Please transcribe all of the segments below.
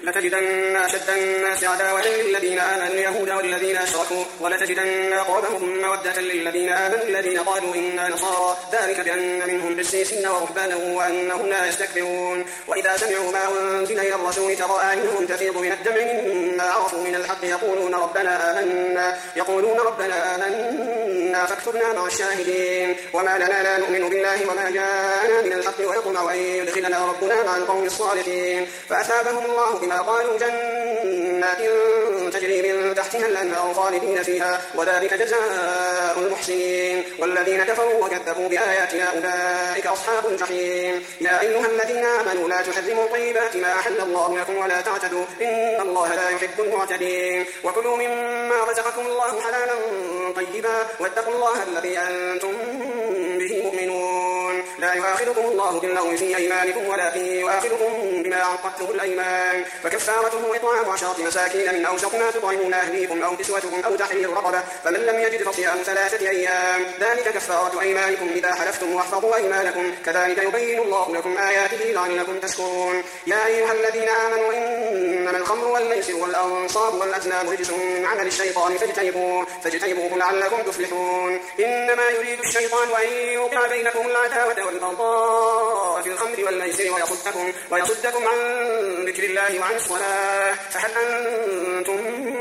لتجدن أشد الناس عداوة للذين آمنوا اليهود والذين أشركوا ولتجدن أقربهم مودة للذين آمنوا الذين قالوا إنا نصارى ذلك بأن منهم قسيسين ورهبانا وأنهم لا يستكبرون وإذا سمعوا ما أنزل إلى الرسول ترى أعينهم تفيض من الدمع مما عرفوا من الحق يقولون ربنا آمنا فاكتبنا مع الشاهدين وما لنا لا نؤمن بالله وما جاءنا من الحق ويطمع أن يدخلنا ربنا مع القوم الصالحين فأثابهم الله بما قالوا جنات تجري من تحتها الأنهار خالدين فيها وذلك جزاء المحسنين والذين كفروا وكذبوا بآياتنا أولئك أصحاب الجحيم يا أيها الذين آمنوا لا تحرموا طيبات ما أحل الله لكم ولا تعتدوا إن الله لا يحب المعتدين وكلوا مما رزقكم الله حلالا طيبا واتقوا الله الذي أنتم به مؤمنون لا يؤاخذكم الله باللغو في أيمانكم ولكن يؤاخذكم بما عقدتم الأيمان فكفارته إطعام 10 مساكين من أوسط ما تطعمون أهليكم أو كسوتكم أو تحرير رقبة فمن لم يجد فصيام 3 أيام ذلك كفارة أيمانكم إذا حلفتم واحفظوا أيمانكم كذلك يبين الله لكم آياته لعلكم تشكرون يا أيها الذين آمنوا إنما الخمر والميسر والأنصاب والأزلام رجس من عمل الشيطان فاجتنبوه لعلكم تفلحون إنما يريد الشيطان أن يوقع بينكم العداوة والبغضاء في الخمر والميسر ويصدكم عن ذكر الله وعن الصلاة فهل أنتم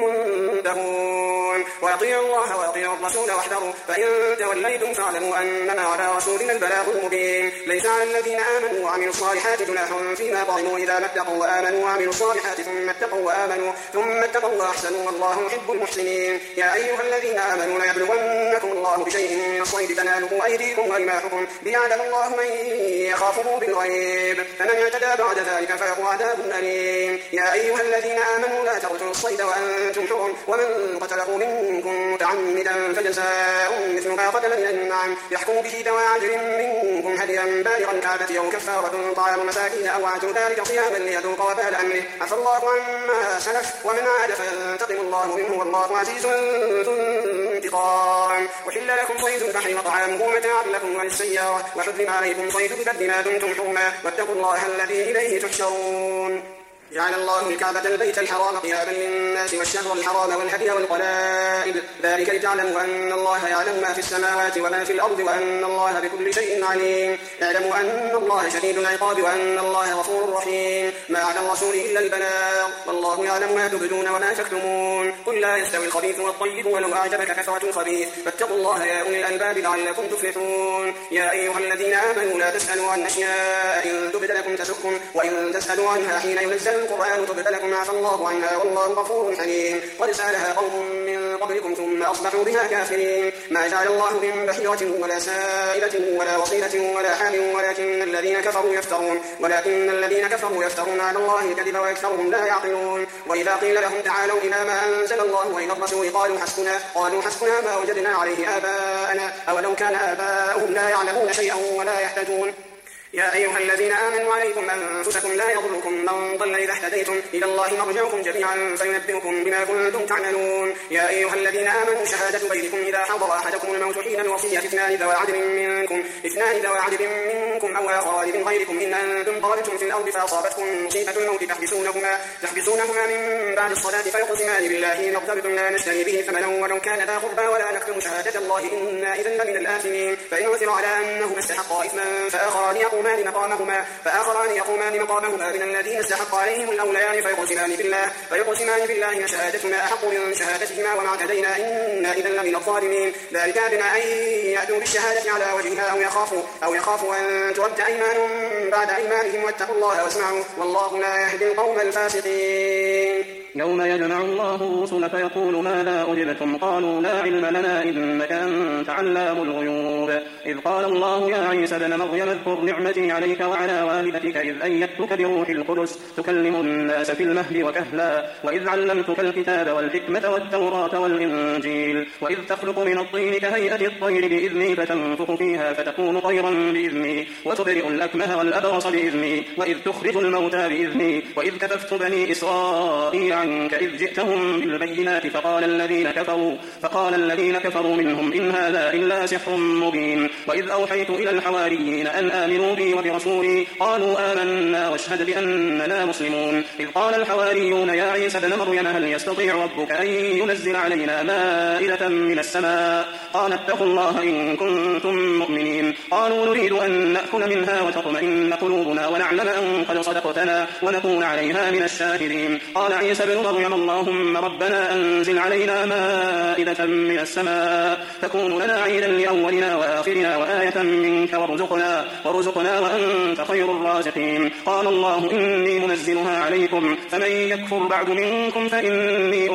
منتهون وأطيعوا الله وأطيعوا الرسول واحذروا فإن توليتم فاعلموا أنما على رسولنا البلاغ المبين ليس على الذين آمنوا وعملوا الصالحات جناح فيما طعموا إذا ما اتقوا وآمنوا وعملوا الصالحات ثم اتقوا وآمنوا ثم اتقوا وأحسنوا والله يحب المحسنين يا أيها الذين آمنوا لا يبلونكم الله بشيء من الصيد تناله أيديكم ورماحكم ليعلم الله من يخافه بالغيب فمن اعتدى بعد ذلك فله عذاب أليم يا أيها الذين آمنوا لا تقتلوا الصيد وأنتم حرم ومن قتله منكم متعمدا فجزاء مثل ما قتل من النعم يحكم به ذوى عدل منكم هديا بالغ الكعبة أو كفارة طعام مساكين أو عدل ذلك صياما ليذوق وبال أمره عفى الله عما سلف ومن عاد فينتقم الله منه والله عزيز ذو انتقام وحل لكم صيد البحر وطعامه متاعا لكم وللسيارة وحرم عليكم صيد البر ما دمتم حرما واتقوا الله الذي إليه تحشرون جعل الله الكعبة البيت الحرام قياما للناس والشهر الحرام والهدي والقلائد ذلك لتعلموا أن الله يعلم ما في السماوات وما في الأرض وأن الله بكل شيء عليم اعلموا أن الله شديد العقاب وأن الله غفور رحيم ما على الرسول إلا البلاغ والله يعلم ما تبدون وما تكتمون قل لا يستوي الخبيث والطيب ولو أعجبك كثرة الخبيث فاتقوا الله يا أولي الألباب لعلكم تفلحون يا أيها الذين آمنوا لا تسألوا عن أشياء إن تبد لكم تسؤكم وإن تسألوا عنها حين ينزل القرآن تبد لكم عفى الله عنها والله غفور حليم قد سألها قوم من قبلكم ثم أصبحوا بها كافرين ما جعل الله من بحيرة ولا سائلة ولا وصيلة ولا حام ولكن الذين كفروا يفترون على الله الكذب وأكثرهم لا يعقلون وإذا قيل لهم تعالوا إلى ما أنزل الله وإلى الرسول قالوا حسبنا ما وجدنا عليه آباءنا أولو كان آباؤهم لا يعلمون شيئا ولا يهتدون يا أيها الذين آمنوا عليكم أنفسكم لا يضركم من ضل إذا اهتديتم إلى الله مرجعكم جميعا فينبئكم بما كنتم تعملون يا أيها الذين آمنوا شهادة بينكم إذا حضر أحدكم الموت حين الوصية اثنان ذوى عدل منكم أو آخران من غيركم إن أنتم ضربتم في الأرض فأصابتكم مصيبة الموت تحبسونهما من بعد الصلاة فيقسمان بالله إن ارتبتم لا نشتري به ثمنا ولو كان ذا قربى ولا نكتم شهادة الله إنا إذا لمن الآثمين فإن عثر على أنهما استحقا إثما فآخران يقومان مقامهما من الذين استحق عليهم الأوليان فيقسمان بالله شهادتنا أحق من شهادتهما وما اعتدينا إنا إذا لمن الظالمين ذلك أدنى أن يأتوا بالشهادة على وجهها أو يخافوا أن ترد أيمان بعد أيمانهم واتقوا الله واسمعوا والله لا يهدي القوم الفاسقين يوم يجمع الله الرسل فيقول ماذا أجبتم قالوا لا علم لنا إنك أنت علام الغيوب إذ قال الله يا عيسى ابن مريم اذكر نعمتي عليك وعلى والدتك إذ أيدتك بروح القدس تكلم الناس في المهد وكهلا وإذ علمتك الكتاب والحكمة والتوراة والإنجيل وإذ تخلق من الطين كهيئة الطير بإذني فتنفخ فيها فتكون طيرا بإذني وتبرئ الأكمه والأبرص بإذني وإذ تخرج الموتى بإذني وإذ كففت بني إسرائيل عنك إذ جئتهم بالبينات فقال الذين كفروا منهم إن هذا إلا سحر مبين. وإذ أوحيت إلى الحواريين أن آمنوا بي وبرسولي قالوا آمنا واشهد بأننا مسلمون. إذ قال الحواريون يا عيسى ابن مريم هل يستطيع ربك أن ينزل علينا مائدة من السماء؟ قال اتقوا الله إن كنتم مؤمنين. قالوا نريد أن نأكل منها وتطمئن قلوبنا ونعلم أن قد صدقتنا ونكون عليها من الشاهدين. قال عيسى ابن مريم اللهم ربنا أنزل علينا مائدة من السماء تكون لنا عيدا لأولنا وآخرنا وآية منك وارزقنا وأنت خير الرازقين. قال الله إني منزلها عليكم فمن يكفر بعد منكم فإني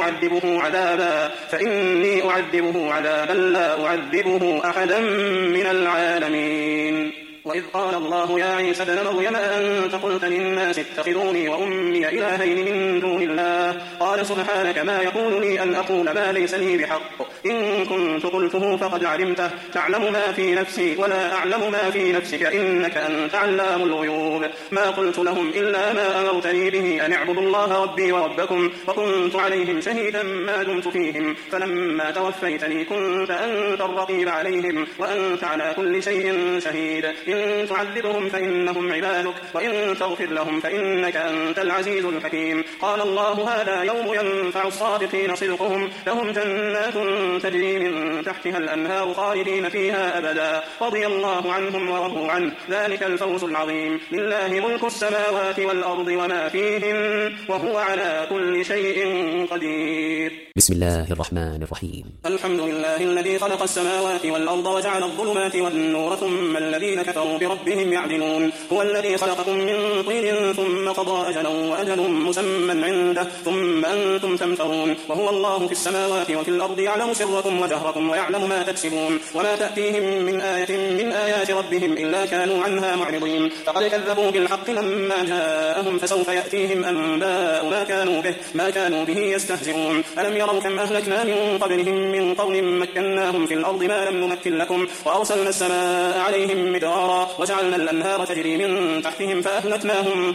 أعذبه عذابا لا أعذبه أحدا من العالمين. وإذ قال الله يا عيسى ابن مريم أنت قلت للناس اتخذوني وأمي إلهين من دون الله قال سبحانك ما يكون لي أن أقول ما ليس لي بحق إن كنت قلته فقد علمته تعلم ما في نفسي ولا أعلم ما في نفسك إنك أنت علام الغيوب. ما قلت لهم إلا ما أمرتني به أن اعبدوا الله ربي وربكم وكنت عليهم شهيدا ما دمت فيهم فلما توفيتني كنت أنت الرقيب عليهم وأنت على كل شيء شهيد. إن تعذبهم فإنهم عبادك وإن تغفر لهم فإنك أنت العزيز الحكيم. قال الله هذا يوم ينفع الصادقين صدقهم لهم جنات تجري من تحتها الأنهار خالدين فيها أبدا رضي الله عنهم ورضوا عنه ذلك الفوز العظيم. لله ملك السماوات والأرض وما فيهن وهو على كل شيء قدير. بسم الله الرحمن الرحيم. الحمد لله الذي خلق السماوات والأرض وجعل الظلمات والنور ثم الذين كفروا بربهم يعدلون. هو الذي خلقكم من طين ثم قضى أجلا وأجل مسمى عنده ثم أنتم تمترون. وهو الله في السماوات وفي الأرض يعلم سركم وجهركم ويعلم ما تكسبون وما تأتيهم من آية من آيات ربهم إلا كانوا عنها معرضين. فقد كذبوا بالحق لما جاءهم فسوف يأتيهم أنباء ما كانوا به يستهزئون. ألم يروا كم أهلكنا من قبلهم من قرن مكناهم في الأرض ما لم نمكن لكم وأرسلنا السماء عليهم مدرارا وجعلنا الأنهار تجري من تحتهم فأهلكناهم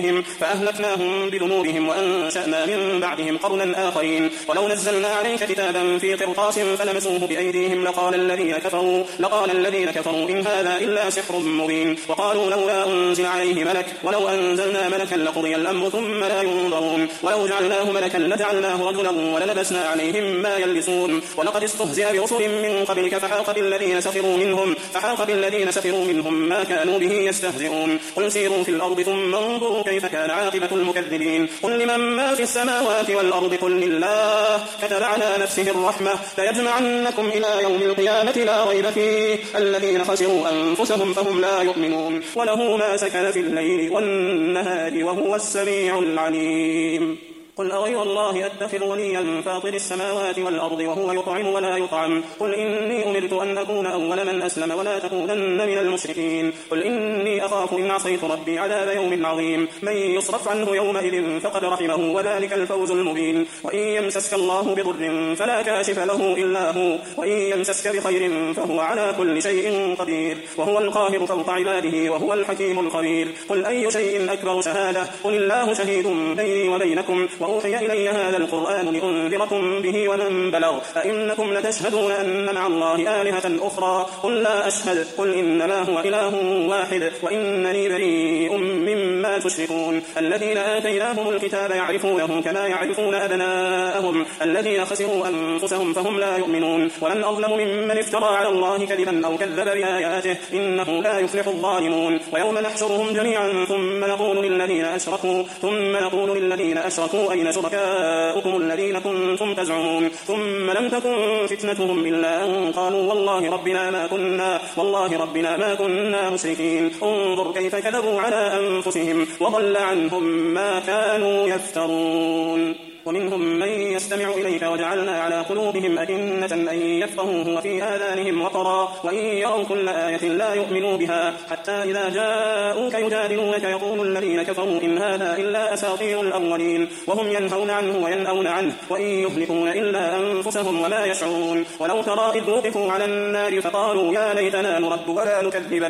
بذنوبهم وأنشأنا من بعدهم قرنا آخرين. ولو نزلنا عليك كتابا في قرطاس فلمسوه بأيديهم لقال الذين كفروا إن هذا إلا سحر مبين. وقالوا لولا أنزل عليه ملك ولو أنزلنا ملكا لقضي الأمر ثم لا ينظرون ولو جعلناه ملكا لجعلناه رجلا وللبسنا عليهم ما يلبسون. ولقد استهزئ برسل من قبلك فحاق بالذين سخروا منهم ما كانوا به يستهزئون. قل سيروا في الأرض ثم انظروا كيف كان عاقبة المكذبين. قل لمن ما في السماوات والأرض قل لله كتب على نفسه الرحمة ليجمعنكم إلى يوم القيامة لا ريب فيه الذين خسروا أنفسهم فهم لا يؤمنون. وله ما سكن في الليل والنهار وهو السميع العليم. قل أغير الله أتخذ وليا فاطر السماوات والأرض وهو يطعم ولا يطعم. قل إني أمرت أن أكون أول من أسلم ولا تكونن من المشركين. قل إني أخاف إن عصيت ربي عذاب يوم عظيم. من يصرف عنه يومئذ فقد رحمه وذلك الفوز المبين. وإن يمسسك الله بضر فلا كاشف له إلا هو وإن يمسسك بخير فهو على كل شيء قدير وهو القاهر فوق عباده وهو الحكيم الخبير. قل أي شيء أكبر شهادة قل الله شهيد بيني وبينكم وأوحي إلي هذا القرآن لأنذركم به ومن بلغ. أئنكم لتشهدون أن مع الله آلهة أخرى قل لا أشهد قل إنما هو إله واحد وإنني بريء مما تشركون. الذين آتيناهم الكتاب يعرفونه كما يعرفون أبناءهم الذين خسروا أنفسهم فهم لا يؤمنون. ومن أظلم ممن افترى على الله كذبا أو كذب بآياته إنه لا يفلح الظالمون. ويوم نحشرهم جميعا ثم نقول للذين أشركوا أين شركاؤكم الذين كنتم تزعمون ثم لم تكن فتنتهم إلا أن قالوا والله ربنا ما كنا مشركين. انظر كيف كذبوا على أنفسهم وضل عنهم ما كانوا يفترون. ومنهم من يستمع إليك وجعلنا على قلوبهم أكنة أن يفقهوه وفي آذانهم وقرا وإن يروا كل آية لا يؤمنوا بها حتى إذا جاءوك يجادلونك يقول الذين كفروا إن هذا إلا أساطير الأولين وهم ينهون عنه وينأون عنه وإن يهلكون إلا أنفسهم وما يشعرون. ولو ترى إذ وقفوا على النار فقالوا يا ليتنا نرد ولا نكذب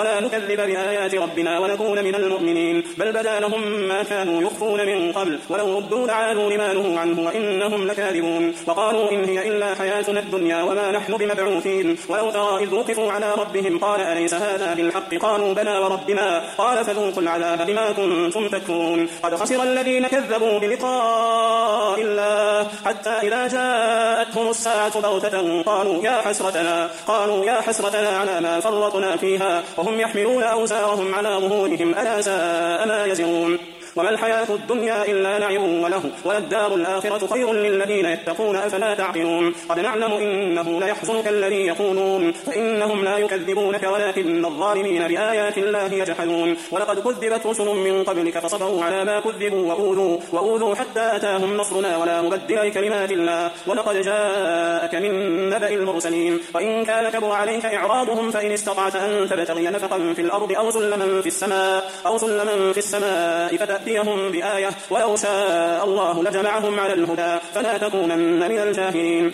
بآيات ربنا ونكون من المؤمنين بل بدا لهم ما كانوا يخفون من قبل ولو ولو ردوا لعادوا لما نهوا عنه وإنهم لكاذبون وقالوا إن هي إلا حياتنا الدنيا وما نحن بمبعوثين ولو ترى إذ وقفوا على ربهم قال أليس هذا بالحق قالوا بلى وربنا قال فذوقوا العذاب بما كنتم تكفرون قد خسر الذين كذبوا بلقاء الله حتى إذا جاءتهم الساعة بغتة قالوا يا حسرتنا على ما فرطنا فيها وهم يحملون أوزارهم على ظهورهم ألا ساء ما يزرون وما الحياة الدنيا إلا لعب وله وللدار الآخرة خير للذين يتقون أفلا تعقلون قد نعلم إنه ليحزنك الذي يقولون فإنهم لا يكذبونك ولكن الظالمين بآيات الله يجحدون ولقد كذبت رسل من قبلك فصبروا على ما كذبوا وأوذوا حتى أتاهم نصرنا ولا مبدل لكلمات الله ولقد جاءك من نبأ المرسلين وإن كان كبر عليك إعراضهم فإن استطعت أن تبتغي نفقا في الأرض أو سلما في السماء فتأتيهم بآية ولو شاء الله لجمعهم على الهدى فلا تكونن من الجاهلين